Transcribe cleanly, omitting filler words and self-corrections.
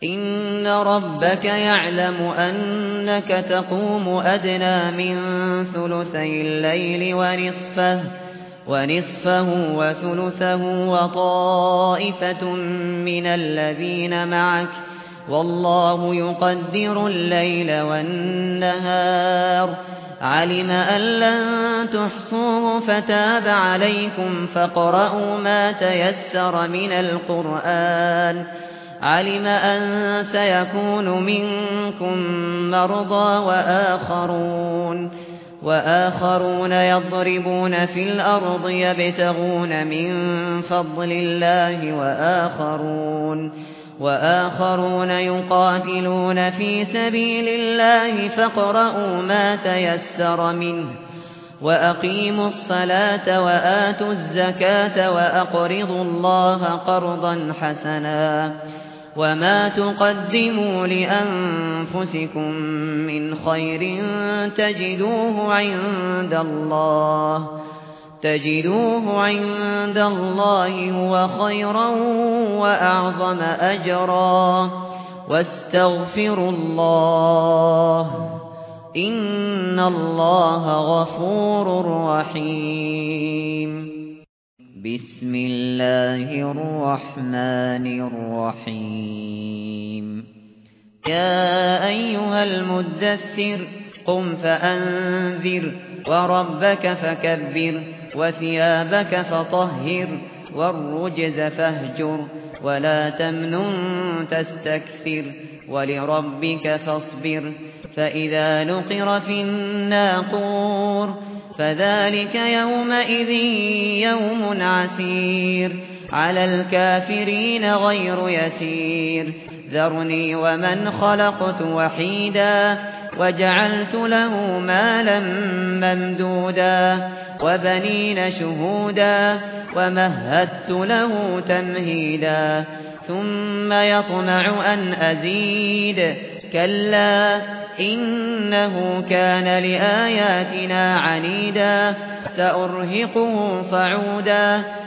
إن ربك يعلم أنك تقوم أدنى من ثلثي الليل ونصفه وثلثه وطائفة من الذين معك والله يقدر الليل والنهار علم أن لن تحصوه فتاب عليكم فاقرؤوا ما تيسر من القرآن علم أن سيكون منكم مرضى وآخرون يضربون في الأرض يبتغون من فضل الله وآخرون يقاتلون في سبيل الله فاقرؤوا ما تيسر منه وأقيموا الصلاة وآتوا الزكاة وأقرضوا الله قرضا حسنا وما تقدموا لأنفسكم من خير تجدوه عند الله هو خيرا وأعظم أجرا واستغفروا الله إن الله غفور رحيم بسم الله الرحمن الرحيم يا أيها المدثر قم فأنذر وربك فكبر وثيابك فطهر والرجز فاهجر ولا تمنن تستكثر ولربك فاصبر فإذا نقر في الناقور فذلك يومئذ يوم عسير على الكافرين غير يسير ذرني ومن خلقت وحيدا وجعلت له مالا ممدودا وبنين شهودا ومهدت له تمهيدا ثم يطمع أن أزيد كلا إنه كان لآياتنا عنيدا سأرهقه صعودا